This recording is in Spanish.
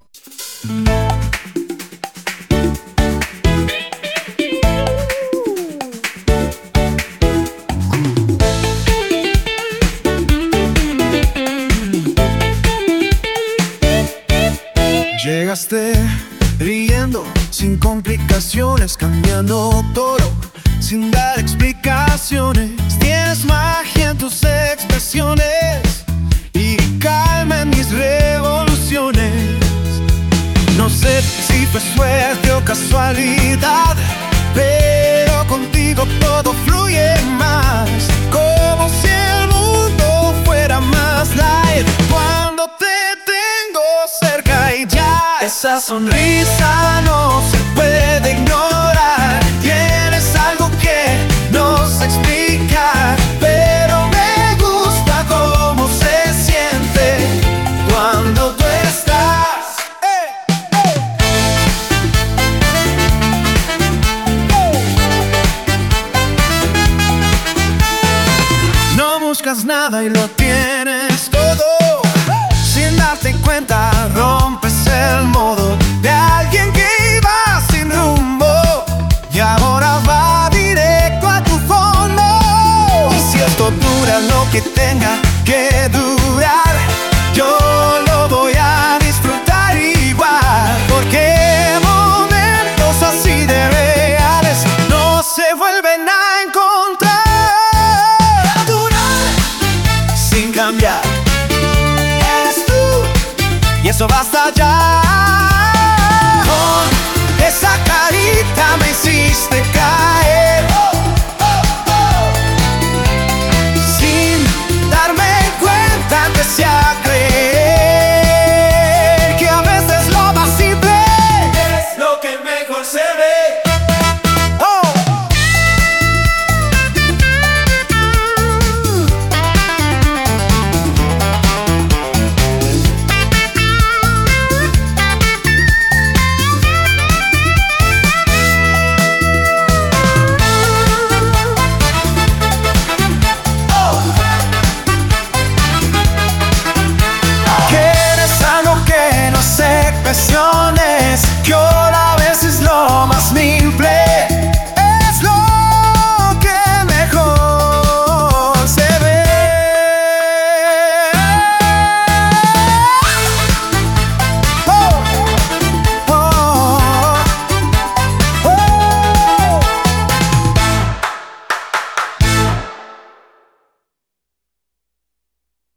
Llegaste riendo, sin complicaciones, cambiando todo, sin dar explicaciones. Tienes magia en tus expresiones y calma en mis revoluciones. No sé si fue suerte o casualidad, pero contigo todo fluye más, como si el mundo fuera más light cuando te tengo cerca. Y ya esa sonrisa no se puede ignorar. Tienes algo que no sé explicar, pero me gusta cómo se siente cuando tú estás. No buscas nada y lo tienes todo. Sin darte cuenta rompes el modo de alguien que iba sin rumbo y ahora va directo a tu fondo. Y si esto dura lo que tenga que durar, yo lo voy a disfrutar igual, porque momentos así de reales no se vuelven a encontrar. Sin cambiar, eres tú y eso basta ya. Con esa carita me hiciste caer.